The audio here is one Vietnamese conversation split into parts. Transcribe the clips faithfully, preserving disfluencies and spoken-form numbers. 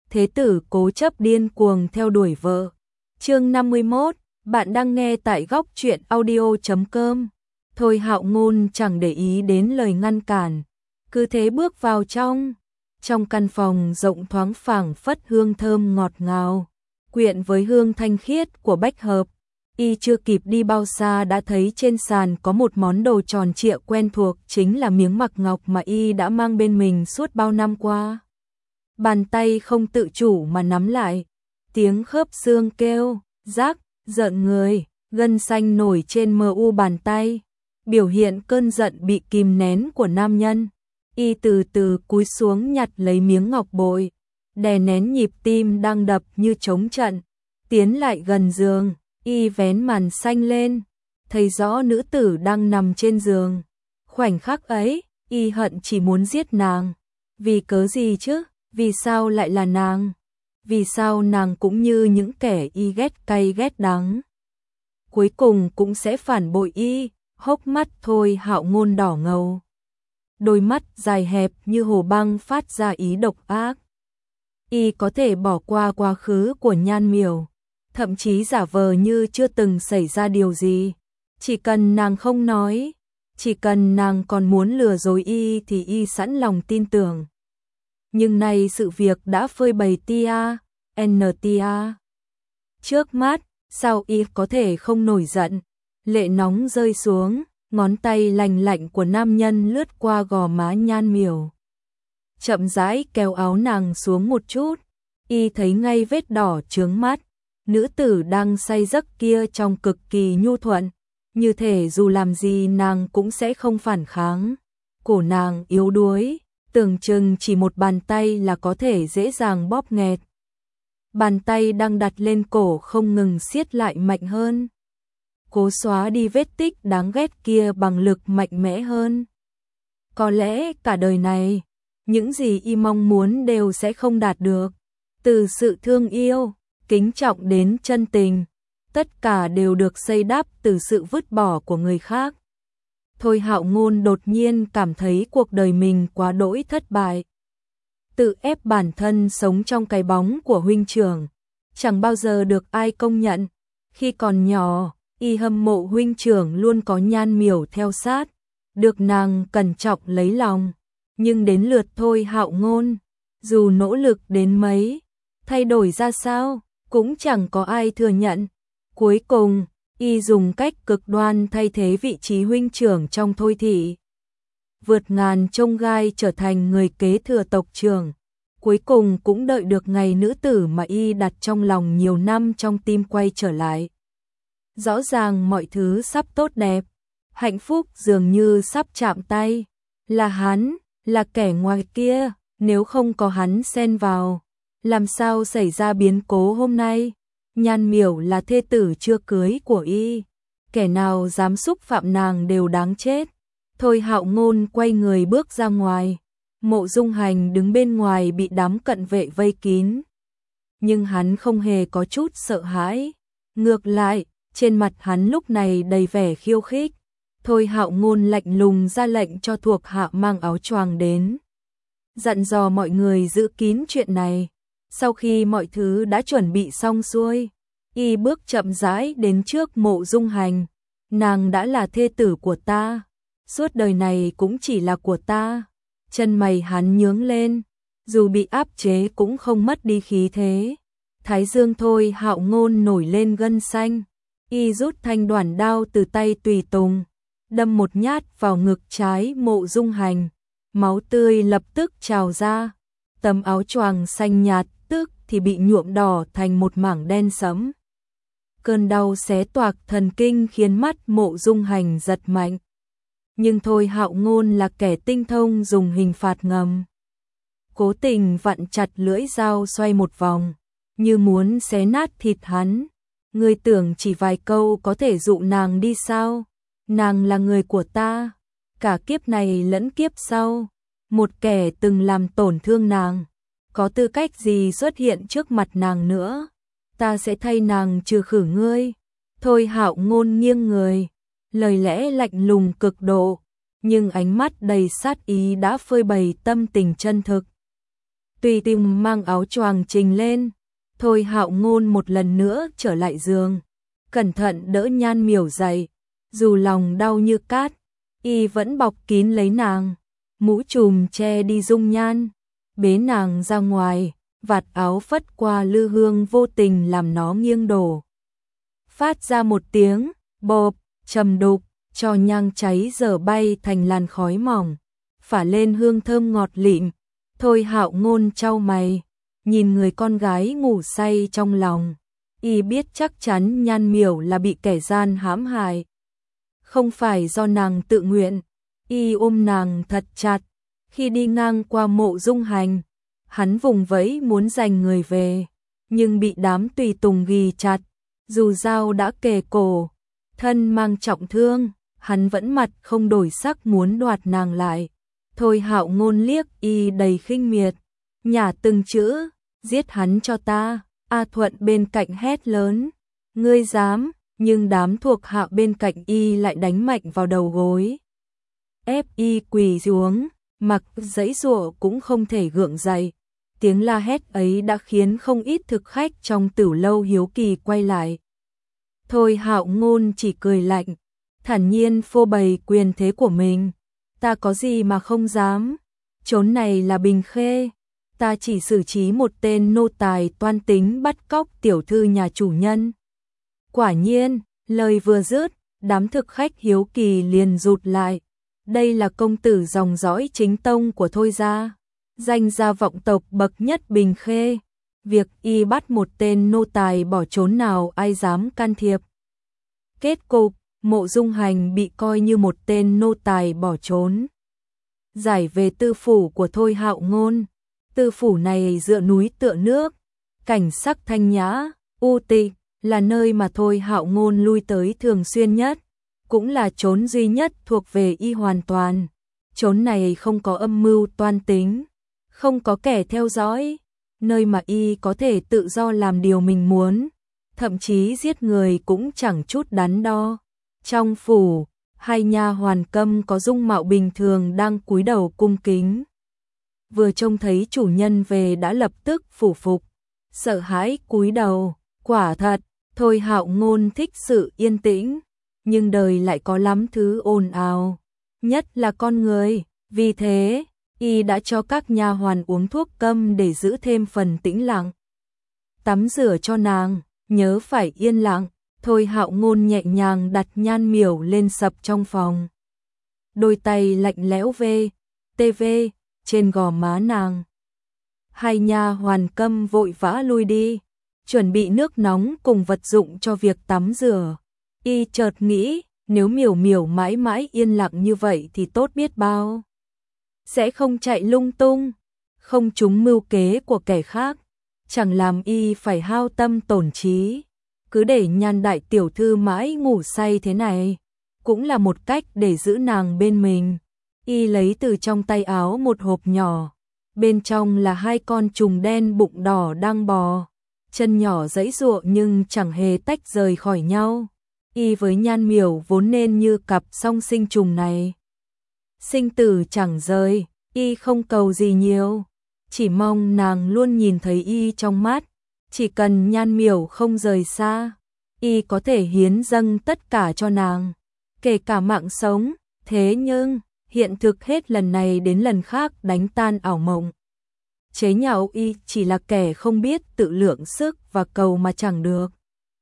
thế tử cố chấp điên cuồng theo đuổi vợ. Chương năm mươi mốt, bạn đang nghe tại góc truyện audio chấm com. Thôi Hạo Ngôn chẳng để ý đến lời ngăn cản, cứ thế bước vào trong. Trong căn phòng rộng thoáng phảng phất hương thơm ngọt ngào, quyện với hương thanh khiết của bách hợp. Y chưa kịp đi bao xa đã thấy trên sàn có một món đồ tròn trịa quen thuộc, chính là miếng mặc ngọc mà Y đã mang bên mình suốt bao năm qua. Bàn tay không tự chủ mà nắm lại, tiếng khớp xương kêu, rác, rợn người, gân xanh nổi trên mờ u bàn tay, biểu hiện cơn giận bị kìm nén của nam nhân. Y từ từ cúi xuống nhặt lấy miếng ngọc bội, đè nén nhịp tim đang đập như trống trận, tiến lại gần giường. Y vén màn xanh lên, thấy rõ nữ tử đang nằm trên giường. Khoảnh khắc ấy, Y hận chỉ muốn giết nàng. Vì cớ gì chứ? Vì sao lại là nàng? Vì sao nàng cũng như những kẻ Y ghét cay ghét đắng, cuối cùng cũng sẽ phản bội Y? Hốc mắt Thôi Hạo Ngôn đỏ ngầu, đôi mắt dài hẹp như hồ băng phát ra ý độc ác. Y có thể bỏ qua quá khứ của Nhan Miểu, thậm chí giả vờ như chưa từng xảy ra điều gì. Chỉ cần nàng không nói, chỉ cần nàng còn muốn lừa dối Y thì Y sẵn lòng tin tưởng. Nhưng nay sự việc đã phơi bày tia, en tia trước mắt, sao Y có thể không nổi giận? Lệ nóng rơi xuống, ngón tay lành lạnh của nam nhân lướt qua gò má Nhan Miểu, chậm rãi kéo áo nàng xuống một chút. Y thấy ngay vết đỏ chướng mắt. Nữ tử đang say giấc kia trông cực kỳ nhu thuận, như thể dù làm gì nàng cũng sẽ không phản kháng. Cổ nàng yếu đuối, tưởng chừng chỉ một bàn tay là có thể dễ dàng bóp nghẹt. Bàn tay đang đặt lên cổ không ngừng siết lại mạnh hơn, cố xóa đi vết tích đáng ghét kia bằng lực mạnh mẽ hơn. Có lẽ cả đời này, những gì Y mong muốn đều sẽ không đạt được. Từ sự thương yêu, kính trọng đến chân tình, tất cả đều được xây đắp từ sự vứt bỏ của người khác. Thôi Hạo Ngôn đột nhiên cảm thấy cuộc đời mình quá đỗi thất bại. Tự ép bản thân sống trong cái bóng của huynh trưởng, chẳng bao giờ được ai công nhận. Khi còn nhỏ, Y hâm mộ huynh trưởng luôn có Nhan Miểu theo sát, được nàng cẩn trọng lấy lòng. Nhưng đến lượt Thôi Hạo Ngôn, dù nỗ lực đến mấy, thay đổi ra sao, cũng chẳng có ai thừa nhận. Cuối cùng, Y dùng cách cực đoan thay thế vị trí huynh trưởng trong Thôi thị, vượt ngàn chông gai trở thành người kế thừa tộc trưởng. Cuối cùng cũng đợi được ngày nữ tử mà Y đặt trong lòng nhiều năm trong tim quay trở lại. Rõ ràng mọi thứ sắp tốt đẹp, hạnh phúc dường như sắp chạm tay. Là hắn, là kẻ ngoài kia, nếu không có hắn xen vào, làm sao xảy ra biến cố hôm nay? Nhan Miểu là thê tử chưa cưới của Y, kẻ nào dám xúc phạm nàng đều đáng chết. Thôi Hạo Ngôn quay người bước ra ngoài, Mộ Dung Hành đứng bên ngoài bị đám cận vệ vây kín. Nhưng hắn không hề có chút sợ hãi, ngược lại, trên mặt hắn lúc này đầy vẻ khiêu khích. Thôi Hạo Ngôn lạnh lùng ra lệnh cho thuộc hạ mang áo choàng đến, dặn dò mọi người giữ kín chuyện này. Sau khi mọi thứ đã chuẩn bị xong xuôi, Y bước chậm rãi đến trước Mộ Dung Hành. Nàng đã là thê tử của ta, suốt đời này cũng chỉ là của ta. Chân mày hắn nhướng lên, dù bị áp chế cũng không mất đi khí thế. Thái dương Thôi Hạo Ngôn nổi lên gân xanh. Y rút thanh đoản đao từ tay tùy tùng, đâm một nhát vào ngực trái Mộ Dung Hành. Máu tươi lập tức trào ra, tấm áo choàng xanh nhạt tức thì bị nhuộm đỏ thành một mảng đen sẫm. Cơn đau xé toạc thần kinh khiến mắt Mộ Dung Hành giật mạnh. Nhưng Thôi Hạo Ngôn là kẻ tinh thông dùng hình phạt ngầm, cố tình vặn chặt lưỡi dao xoay một vòng, như muốn xé nát thịt hắn. Ngươi tưởng chỉ vài câu có thể dụ nàng đi sao? Nàng là người của ta, cả kiếp này lẫn kiếp sau. Một kẻ từng làm tổn thương nàng, có tư cách gì xuất hiện trước mặt nàng nữa? Ta sẽ thay nàng trừ khử ngươi. Thôi Hạo Ngôn nghiêng người, lời lẽ lạnh lùng cực độ, nhưng ánh mắt đầy sát ý đã phơi bày tâm tình chân thực. tùy tìm mang áo choàng trình lên. Thôi Hạo Ngôn một lần nữa trở lại giường, cẩn thận đỡ Nhan Miểu dậy, dù lòng đau như cát, y vẫn bọc kín lấy nàng, mũ trùm che đi dung nhan, bế nàng ra ngoài, vạt áo phất qua lư hương vô tình làm nó nghiêng đổ. Phát ra một tiếng bộp trầm đục, cho nhang cháy dở bay thành làn khói mỏng, phả lên hương thơm ngọt lịm. Thôi Hạo Ngôn chau mày, nhìn người con gái ngủ say trong lòng, y biết chắc chắn Nhan Miểu là bị kẻ gian hãm hại, không phải do nàng tự nguyện. Y ôm nàng thật chặt, khi đi ngang qua mộ Dung Hành, hắn vùng vẫy muốn giành người về, nhưng bị đám tùy tùng ghì chặt, dù dao đã kề cổ, thân mang trọng thương, hắn vẫn mặt không đổi sắc muốn đoạt nàng lại. Thôi Hạo Ngôn liếc y đầy khinh miệt, nhả từng chữ, giết hắn cho ta. A Thuận bên cạnh hét lớn, ngươi dám, nhưng đám thuộc hạ bên cạnh y lại đánh mạnh vào đầu gối, ép y quỳ xuống, mặc giãy giụa cũng không thể gượng dậy. Tiếng la hét ấy đã khiến không ít thực khách trong Tửu lâu hiếu kỳ quay lại. Thôi Hạo Ngôn chỉ cười lạnh, thản nhiên phô bày quyền thế của mình. Ta có gì mà không dám, chốn này là Bình Khê, ta chỉ xử trí một tên nô tài toan tính bắt cóc tiểu thư nhà chủ nhân. Quả nhiên, lời vừa dứt, đám thực khách hiếu kỳ liền rụt lại. Đây là công tử dòng dõi chính tông của Thôi gia, danh gia vọng tộc bậc nhất Bình Khê. Việc y bắt một tên nô tài bỏ trốn nào ai dám can thiệp. Kết cục, Mộ Dung Hành bị coi như một tên nô tài bỏ trốn. Giải về tư phủ của Thôi Hạo Ngôn. Tư phủ này dựa núi tựa nước, cảnh sắc thanh nhã, u tịch, là nơi mà Thôi Hạo Ngôn lui tới thường xuyên nhất, cũng là chốn duy nhất thuộc về y hoàn toàn. Chốn này không có âm mưu toan tính, không có kẻ theo dõi, nơi mà y có thể tự do làm điều mình muốn, thậm chí giết người cũng chẳng chút đắn đo. Trong phủ, hai nha hoàn Câm có dung mạo bình thường đang cúi đầu cung kính. Vừa trông thấy chủ nhân về đã lập tức phủ phục, sợ hãi cúi đầu. Quả thật, Thôi Hạo Ngôn thích sự yên tĩnh, nhưng đời lại có lắm thứ ồn ào, nhất là con người. Vì thế, y đã cho các nha hoàn uống thuốc câm để giữ thêm phần tĩnh lặng. Tắm rửa cho nàng, nhớ phải yên lặng. Thôi Hạo Ngôn nhẹ nhàng đặt Nhan Miểu lên sập trong phòng. Đôi tay lạnh lẽo vê, tê vê, trên gò má nàng. Hai nha hoàn Câm vội vã lui đi, chuẩn bị nước nóng cùng vật dụng cho việc tắm rửa. Y chợt nghĩ, nếu Miểu Miểu mãi mãi yên lặng như vậy thì tốt biết bao. Sẽ không chạy lung tung, không trúng mưu kế của kẻ khác, chẳng làm y phải hao tâm tổn trí. Cứ để Nhan đại tiểu thư mãi ngủ say thế này, cũng là một cách để giữ nàng bên mình. Y lấy từ trong tay áo một hộp nhỏ, bên trong là hai con trùng đen bụng đỏ đang bò, chân nhỏ giãy giụa nhưng chẳng hề tách rời khỏi nhau. Y với Nhan Miểu vốn nên như cặp song sinh trùng này, sinh tử chẳng rời. Y không cầu gì nhiều, chỉ mong nàng luôn nhìn thấy y trong mắt. Chỉ cần Nhan Miểu không rời xa, y có thể hiến dâng tất cả cho nàng, kể cả mạng sống. Thế nhưng, hiện thực hết lần này đến lần khác đánh tan ảo mộng. Chế nhạo y chỉ là kẻ không biết tự lượng sức và cầu mà chẳng được.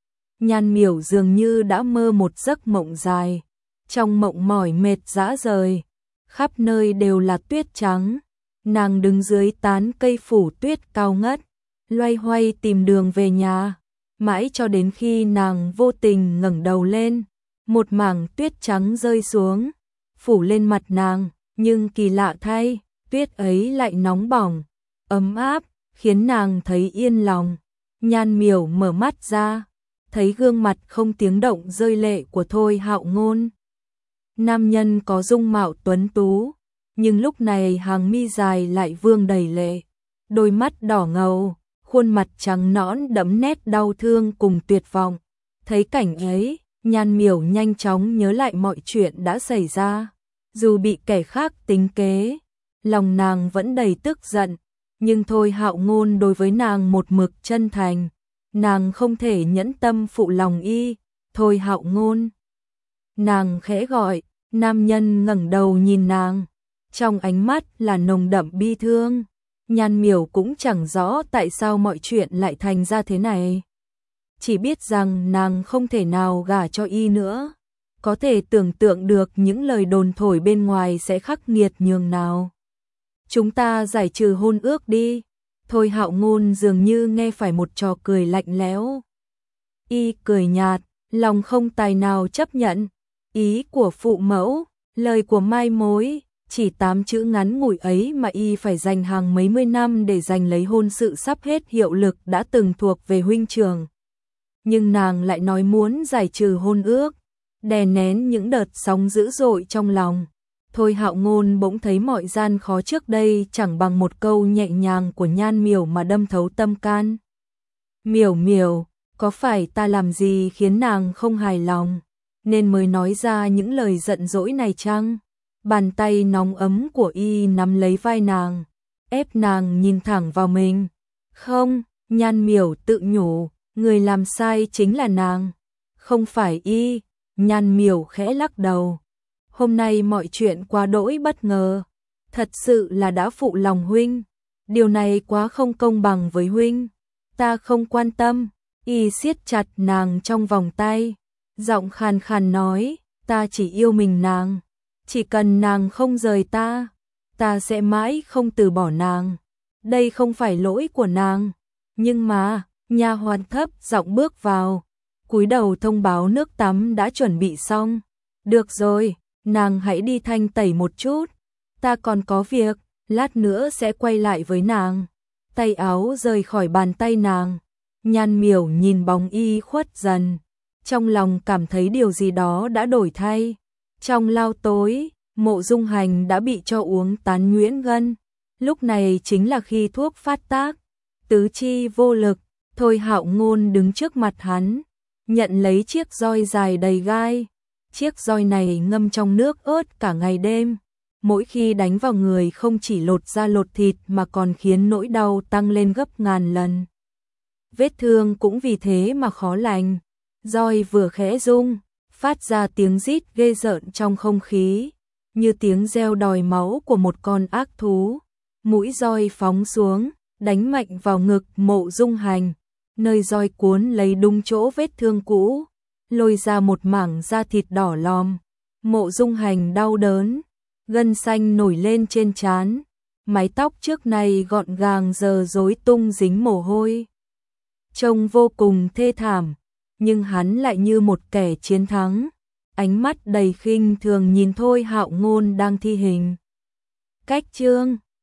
Nhan Miểu dường như đã mơ một giấc mộng dài, trong mộng mỏi mệt rã rời, khắp nơi đều là tuyết trắng. Nàng đứng dưới tán cây phủ tuyết cao ngất, loay hoay tìm đường về nhà, mãi cho đến khi nàng vô tình ngẩng đầu lên, một mảng tuyết trắng rơi xuống, phủ lên mặt nàng, nhưng kỳ lạ thay, tuyết ấy lại nóng bỏng, ấm áp, khiến nàng thấy yên lòng. Nhan Miểu mở mắt ra, thấy gương mặt không tiếng động rơi lệ của Thôi Hạo Ngôn. Nam nhân có dung mạo tuấn tú, nhưng lúc này hàng mi dài lại vương đầy lệ, đôi mắt đỏ ngầu, khuôn mặt trắng nõn đẫm nét đau thương cùng tuyệt vọng. Thấy cảnh ấy, Nhan Miểu nhanh chóng nhớ lại mọi chuyện đã xảy ra. Dù bị kẻ khác tính kế, lòng nàng vẫn đầy tức giận, Nhưng Thôi Hạo Ngôn đối với nàng một mực chân thành, nàng không thể nhẫn tâm phụ lòng y. Thôi Hạo Ngôn. Nàng khẽ gọi, nam nhân ngẩng đầu nhìn nàng, trong ánh mắt là nồng đậm bi thương. Nhan Miểu cũng chẳng rõ tại sao mọi chuyện lại thành ra thế này. Chỉ biết rằng nàng không thể nào gả cho y nữa. Có thể tưởng tượng được những lời đồn thổi bên ngoài sẽ khắc nghiệt nhường nào. Chúng ta giải trừ hôn ước đi. Thôi Hạo Ngôn dường như nghe phải một trò cười lạnh lẽo. Y cười nhạt, lòng không tài nào chấp nhận. Ý của phụ mẫu, lời của mai mối, chỉ tám chữ ngắn ngủi ấy mà y phải dành hàng mấy mươi năm để giành lấy hôn sự sắp hết hiệu lực đã từng thuộc về huynh trưởng. Nhưng nàng lại nói muốn giải trừ hôn ước, đè nén những đợt sóng dữ dội trong lòng. Thôi Hạo Ngôn bỗng thấy mọi gian khó trước đây chẳng bằng một câu nhẹ nhàng của Nhan Miểu mà đâm thấu tâm can. Miểu Miểu, có phải ta làm gì khiến nàng không hài lòng, nên mới nói ra những lời giận dỗi này chăng? Bàn tay nóng ấm của y nắm lấy vai nàng, ép nàng nhìn thẳng vào mình. Không, Nhan Miểu tự nhủ, người làm sai chính là nàng, không phải y. Nhan Miểu khẽ lắc đầu. Hôm nay mọi chuyện quá đỗi bất ngờ, thật sự là đã phụ lòng huynh. Điều này quá không công bằng với huynh. Ta không quan tâm. Y siết chặt nàng trong vòng tay, giọng khàn khàn nói, ta chỉ yêu mình nàng. Chỉ cần nàng không rời ta, ta sẽ mãi không từ bỏ nàng. Đây không phải lỗi của nàng. Nhưng mà, nha hoàn thấp giọng bước vào, cúi đầu thông báo nước tắm đã chuẩn bị xong. Được rồi, nàng hãy đi thanh tẩy một chút. Ta còn có việc, lát nữa sẽ quay lại với nàng. Tay áo rời khỏi bàn tay nàng. Nhan Miểu nhìn bóng y khuất dần, trong lòng cảm thấy điều gì đó đã đổi thay. Trong lao tối, Mộ Dung Hành đã bị cho uống tán nhuyễn ngân. Lúc này chính là khi thuốc phát tác, tứ chi vô lực. Thôi Hạo Ngôn đứng trước mặt hắn, nhận lấy chiếc roi dài đầy gai. Chiếc roi này ngâm trong nước ớt cả ngày đêm, mỗi khi đánh vào người không chỉ lột da lột thịt mà còn khiến nỗi đau tăng lên gấp ngàn lần. Vết thương cũng vì thế mà khó lành. Roi vừa khẽ rung, phát ra tiếng rít ghê rợn trong không khí, như tiếng reo đòi máu của một con ác thú. Mũi roi phóng xuống, đánh mạnh vào ngực Mộ Dung Hành, nơi roi cuốn lấy đúng chỗ vết thương cũ, lôi ra một mảng da thịt đỏ lòm. Mộ Dung Hành đau đớn, gân xanh nổi lên trên trán, mái tóc trước này gọn gàng giờ rối tung dính mồ hôi. Trông vô cùng thê thảm, nhưng hắn lại như một kẻ chiến thắng, ánh mắt đầy khinh thường nhìn Thôi Hạo Ngôn đang thi hình. Cách chương